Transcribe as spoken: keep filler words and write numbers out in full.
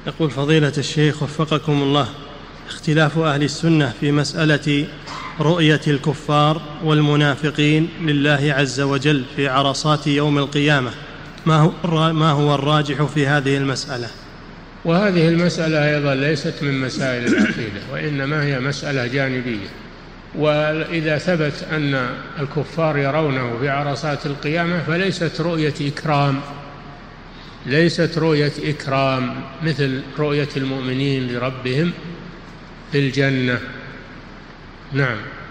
يقول فضيلة الشيخ وفقكم الله: اختلاف أهل السنة في مسألة رؤية الكفار والمنافقين لله عز وجل في عرصات يوم القيامة، ما هو ما هو الراجح في هذه المسألة؟ وهذه المسألة أيضا ليست من مسائل العقيدة، وإنما هي مسألة جانبية. وإذا ثبت أن الكفار يرونه في عرصات القيامة فليست رؤية إكرام، ليست رؤية إكرام مثل رؤية المؤمنين لربهم في الجنة. نعم.